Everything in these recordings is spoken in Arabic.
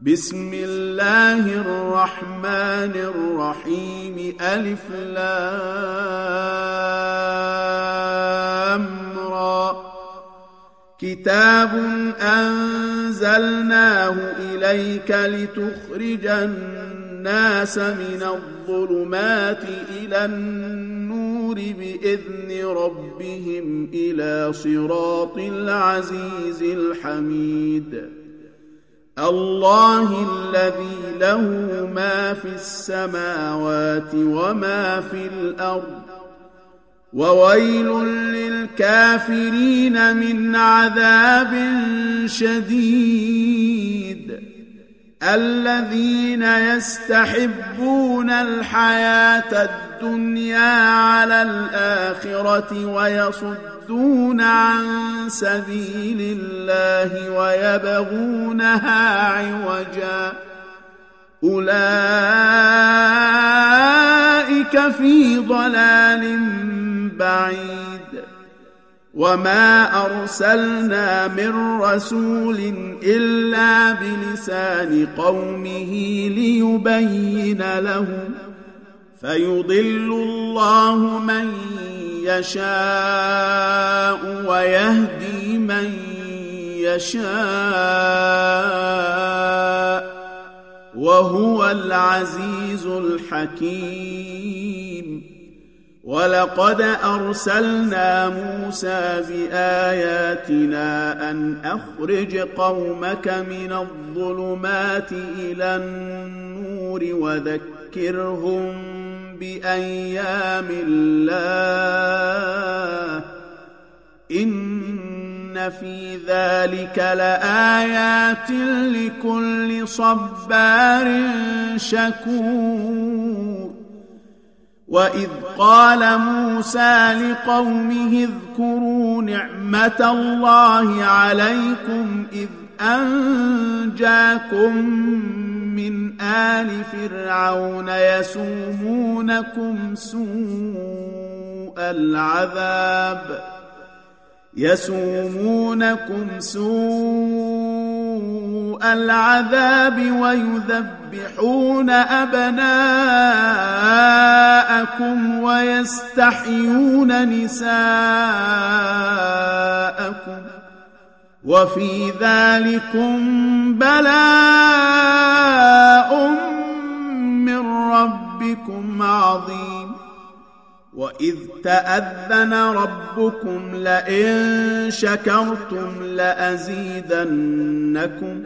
بسم الله الرحمن الرحيم ألف لام را كتاب أنزلناه إليك لتخرج الناس من الظلمات إلى النور بإذن ربهم إلى صراط العزيز الحميد الله الذي له ما في السماوات وما في الأرض وويل للكافرين من عذاب شديد الذين يستحبون الحياة الدنيا على الآخرة ويصدون عن سبيل الله ويبغونها عوجا أولئك في ضلال بعيد وما أرسلنا من رسول إلا بلسان قومه ليبين لهم فيضل الله من يشاء ويهدي من يشاء وهو العزيز الحكيم ولقد أرسلنا موسى بآياتنا أن أخرج قومك من الظلمات إلى النور وذكرهم بأيام الله إن في ذلك لآيات لكل صبار شكور وإذ قال موسى لقومه اذكروا نعمة الله عليكم إذ أنجاكم من آل فرعون يسومونكم سوء العذاب ويذبحون أبناءكم ويستحيون نساءكم وفي ذلكم بلاء من ربكم عظيم وإذ تأذن ربكم لئن شكرتم لأزيدنكم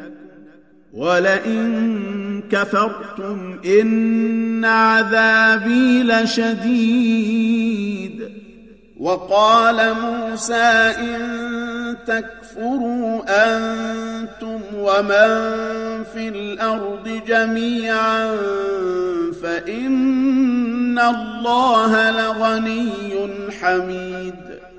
ولئن كفرتم إن عذابي لشديد وقال موسى إن تكفروا أنتم ومن في الأرض جميعا فإن الله لغني حميد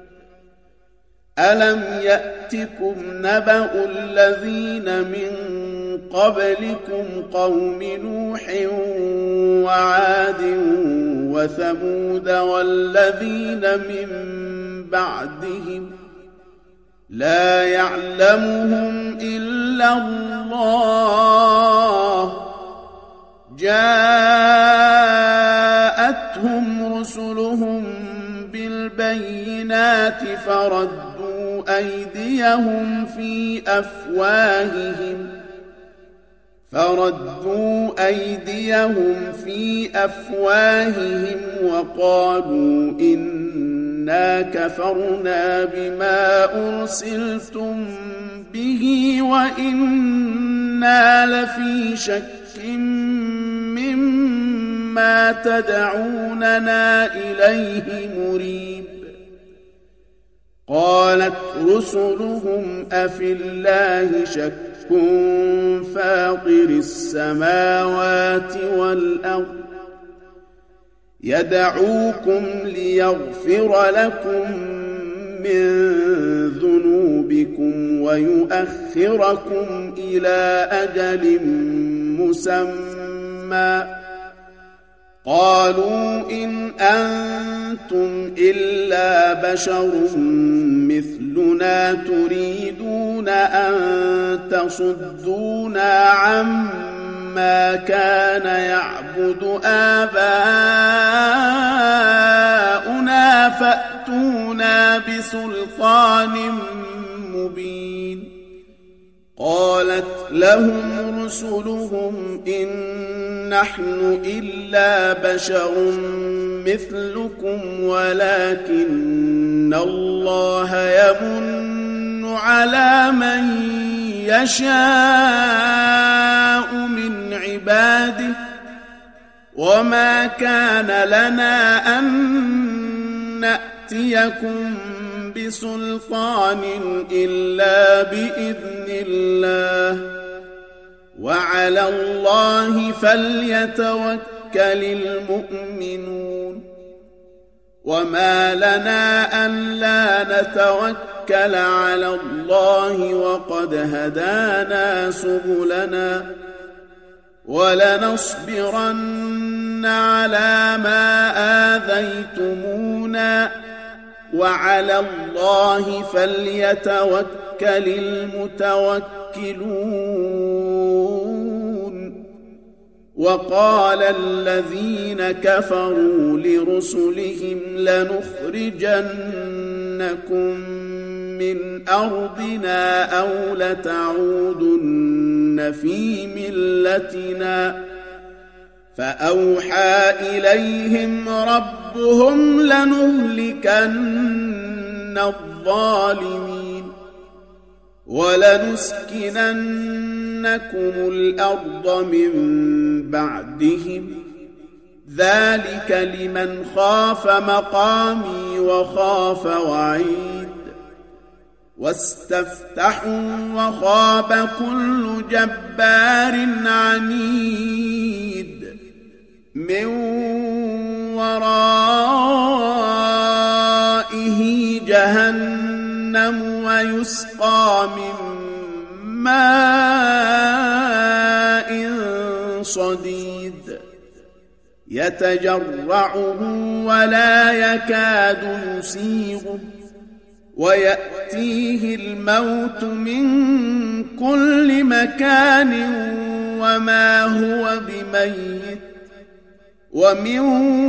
ألم يأتكم نبأ الذين من قبلكم قوم نوح وعاد وثمود والذين من بعدهم لا يعلمهم إلا الله جاءتهم رسلهم بالبينات فردوا أيديهم في أفواههم وقالوا إنا كفرنا بما أرسلتم به وإنا لفي شك مما تدعوننا إليه مريب قالت رسلهم أفي الله شك فاطر السماوات والأرض يدعوكم ليغفر لكم من ذنوبكم ويؤخركم إلى أجل مسمى قالوا إن أنتم إلا بشر مثلنا تريدون أن تصدونا عما كان يعبد آباؤنا فأتونا بسلطان مبين. قالت لهم رسلهم إن نحن إلا بشر مثلكم ولكن الله يمن على من يشاء من عباده وما كان لنا أن نأتيكم بسلطان إلا بإذن الله وعلى الله فليتوكل المؤمنون. وما لنا ألا نتوكل على الله وقد هدانا سبلنا ولنصبرن على ما آذيتمونا وعلى الله فليتوكل المتوكلون. وقال الذين كفروا لرسلهم لنخرجنكم من أرضنا أو لتعودن في ملتنا فأوحى إليهم ربهم لنهلكن الظالمين ولنسكننكم الأرض من بعدهم ذلك لمن خاف مقامي وخاف وعيد. واستفتحوا وخاب كل جبار عنيد من ورائه جهنم ويسقى من ماء صديد يتجرعه ولا يكاد يسيغه ويأتيه الموت من كل مكان وما هو بميت ومن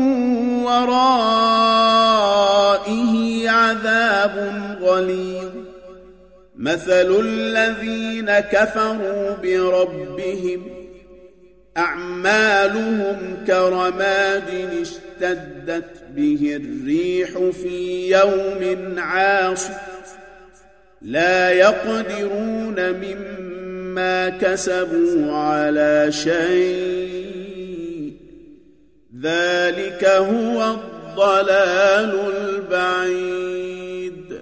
ورائه عذاب غليظ. مثل الذين كفروا بربهم أعمالهم كرماد اشتدت به الريح في يوم عاصف لا يقدرون مما كسبوا على شيء ذلك هو الضلال البعيد.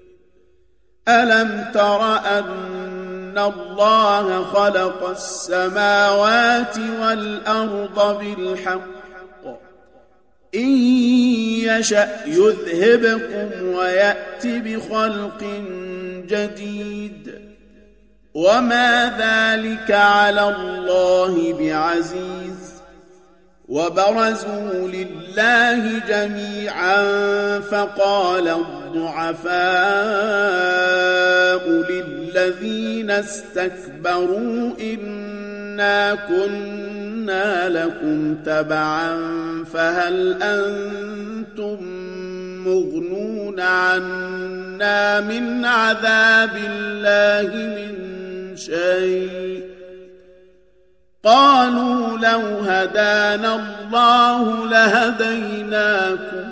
ألم تر أن الله خلق السماوات والأرض بالحق إن يشأ يذهبكم ويأت بخلق جديد وما ذلك على الله بعزيز. وبرزوا لله جميعا فقال الضعفاء للذين استكبروا إنا كنا لكم تبعا فهل أنتم مغنون عنا من عذاب الله من شيء قالوا لو هدانا الله لهديناكم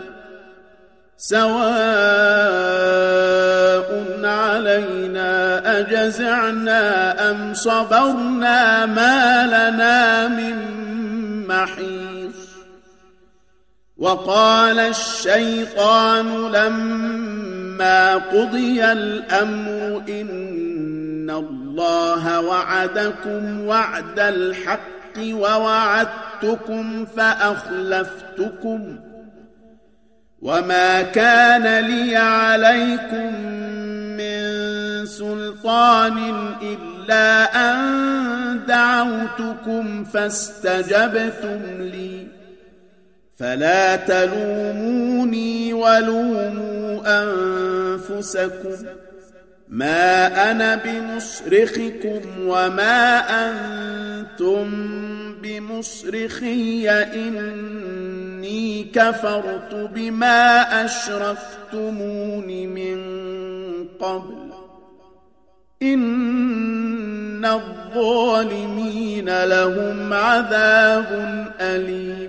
سواء علينا أجزعنا أم صبرنا ما لنا من محيص. وقال الشيطان لما قضي الأمر إن الله وعدكم وعد الحق ووعدتكم فأخلفتكم وما كان لي عليكم من سلطان إلا أن دعوتكم فاستجبتم لي فلا تلوموني ولوموا أنفسكم ما أنا بمصرخكم وما أنتم بمصرخي إني كفرت بما أشركتمون من قبل إن الظالمين لهم عذاب أليم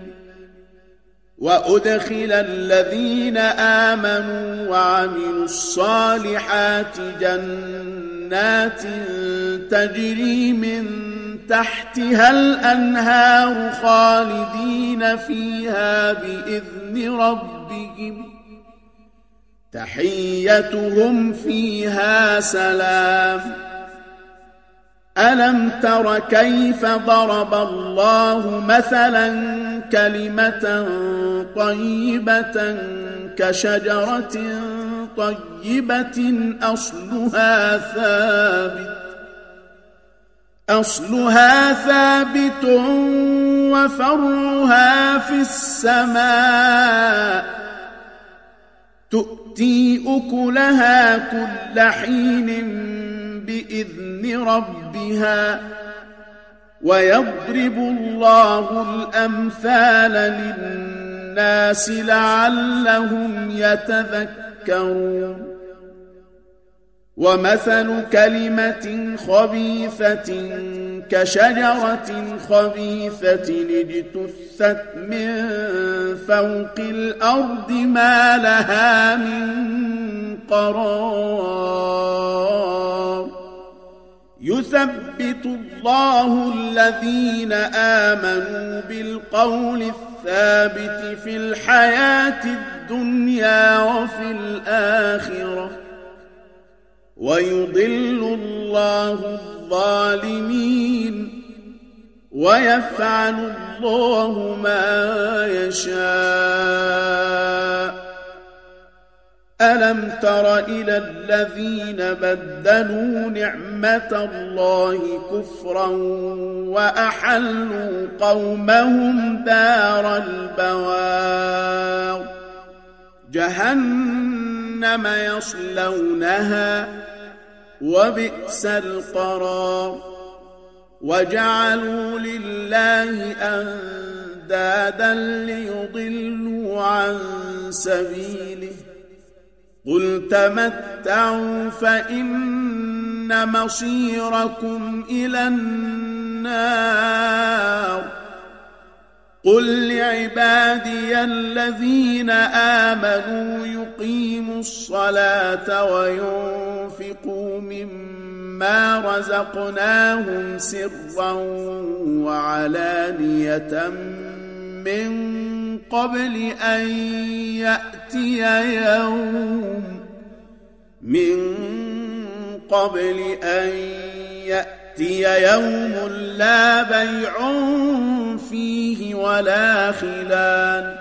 وأدخل الذين آمنوا وعملوا الصالحات جنات تجري من تحتها الأنهار خالدين فيها بإذن ربهم تحيتهم فيها سلام ألم تر كيف ضرب الله مثلا كلمة طيبة كشجرة طيبة أصلها ثابت وفرعها في السماء تؤتي أكلها كل حين بإذن ربها ويضرب الله الأمثال للناس لعلهم يتذكرون ومثل كلمة خبيثة كشجرة خبيثة اجتثت من فوق الأرض ما لها من قرار يثبت الله الذين آمنوا بالقول الثابت في الحياة الدنيا وفي الآخرة ويضل الله الظالمين ويفعل الله ما يشاء ألم تر إلى الذين بدلوا نعمة الله كفرا وأحلوا قومهم دار البوار جهنم يصلونها وبئس القرار وجعلوا لله أندادا ليضلوا عن سبيله قل تمتعوا فإن مصيركم إلى النار قل لعبادي الذين آمنوا يقيموا الصلاة وينفقوا مما رزقناهم سرا وعلانية من قبل أن يأتي يوم لا بيع فيه ولا خلال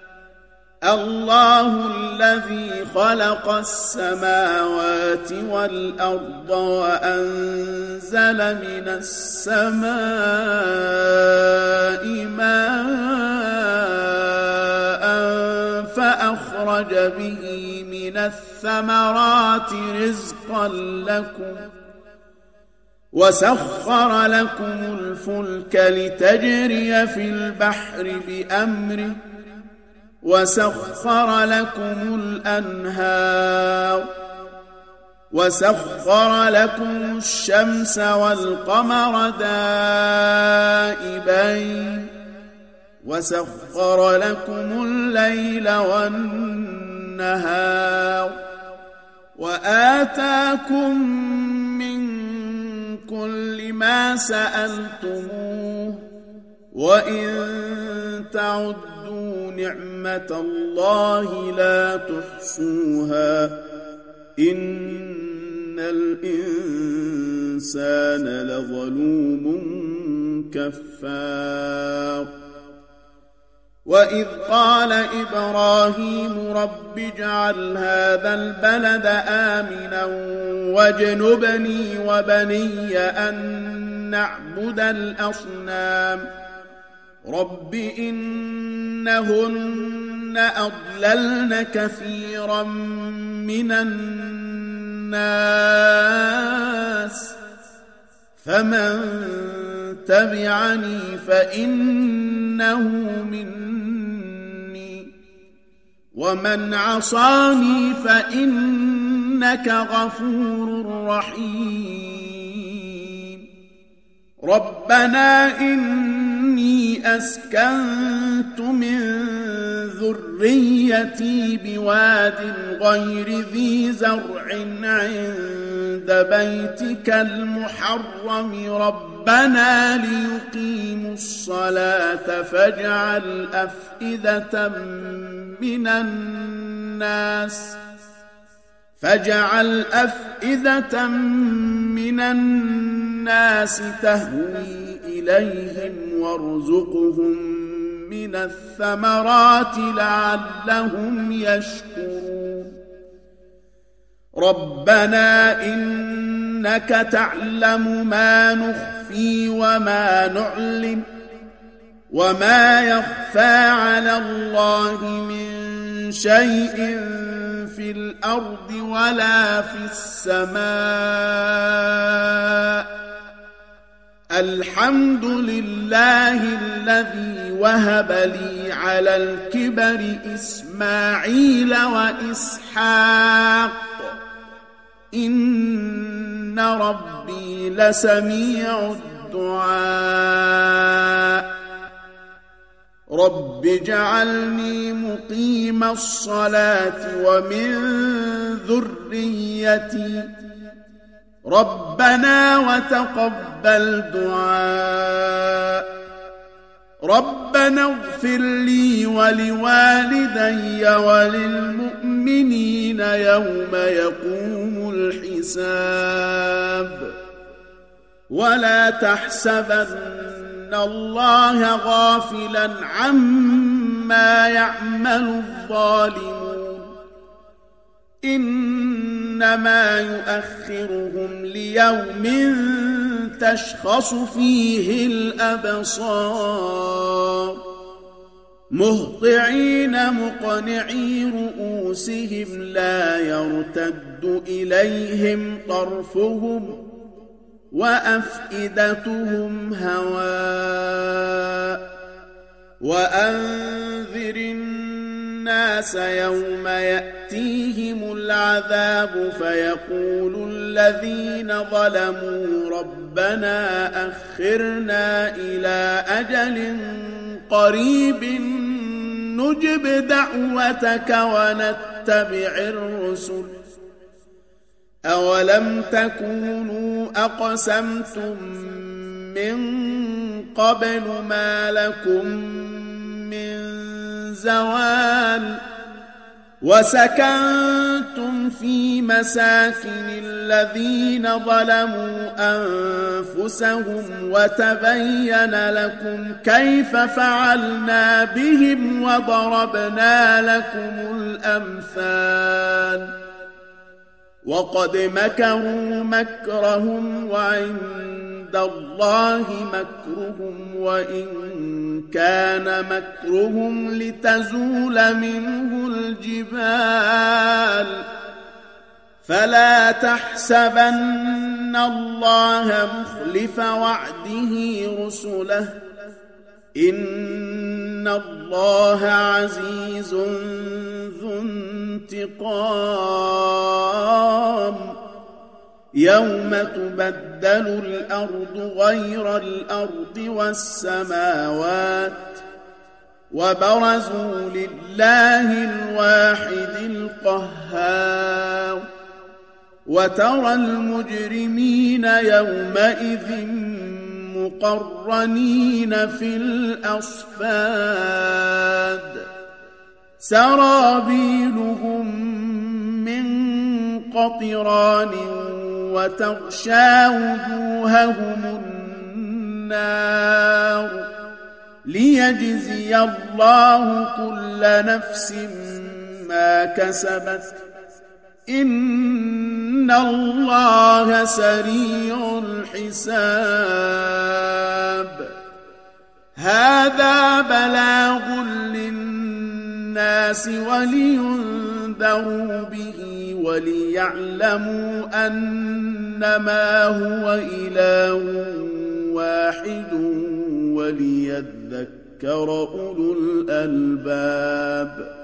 الله الذي خلق السماوات والأرض وأنزل من السماء ماء فأخرج به من الثمرات رزقا لكم وسخر لكم الفلك لتجري في البحر بأمره وسخر لكم الأنهار وسخر لكم الشمس والقمر دائبين وسخر لكم الليل والنهار وآتاكم من كل ما سألتموه وإن تعدوا نعمة الله لا تحصوها إن الإنسان لظلوم كفار وإذ قال إبراهيم رب اجعل هذا البلد آمنا واجنبني وبني أن نعبد الأصنام رب إنهن أضللن كثيرا من الناس فمن تبعني فإنه مني ومن عصاني فإنك غفور رحيم ربنا إني أسكنت من ذريتي بواد غير ذي زرع عند بيتك المحرم ربنا ليقيموا الصلاة فاجعل أفئدة من الناس تهوي إليهم وارزقهم من الثمرات لعلهم يشكرون ربنا إنك تعلم ما نخفي وما نعلن وما يخفى على الله من شيء في الأرض ولا في السماء الحمد لله الذي وهب لي على الكبر إسماعيل وإسحاق إن ربي لسميع الدعاء رب اجعلني مقيم الصلاة ومن ذريتي ربنا وتقبل دعاء ربنا اغفر لي ولوالدي وللمؤمنين يوم يقوم الحساب ولا تحسبن الله غافلا عما يعمل الظالمون إنما يؤخرهم ليوم تشخص فيه الأبصار مهطعين مقنعي رؤوسهم لا يرتد إليهم طرفهم وأفئدتهم هواء وأنذر الناس يوم يأتيهم العذاب فيقول الذين ظلموا ربنا أخرنا إلى أجل قريب نجب دعوتك ونتبع الرسل أولم تكونوا أقسمتم من قبل ما لكم من زوال وسكنتم في مساكن الذين ظلموا أنفسهم وتبين لكم كيف فعلنا بهم وضربنا لكم الأمثال وقد مكروا مكرهم وعند الله مكرهم وإن كان مكرهم لتزول منه الجبال فلا تحسبن الله مخلف وعده رسله إن الله عزيز ذو انتقام يوم تبدل الأرض غير الأرض والسماوات وبرزوا لله الواحد القهار وترى المجرمين يومئذ مقرنين في الأصفاد سرابيلهم من قطران وتغشى وجوههم النار ليجزي الله كل نفس ما كسبت إن الله سريع الحساب هذا بلاغ للناس ولينذروا به وليعلموا أنما هو إله واحد وليذكر أولو الألباب.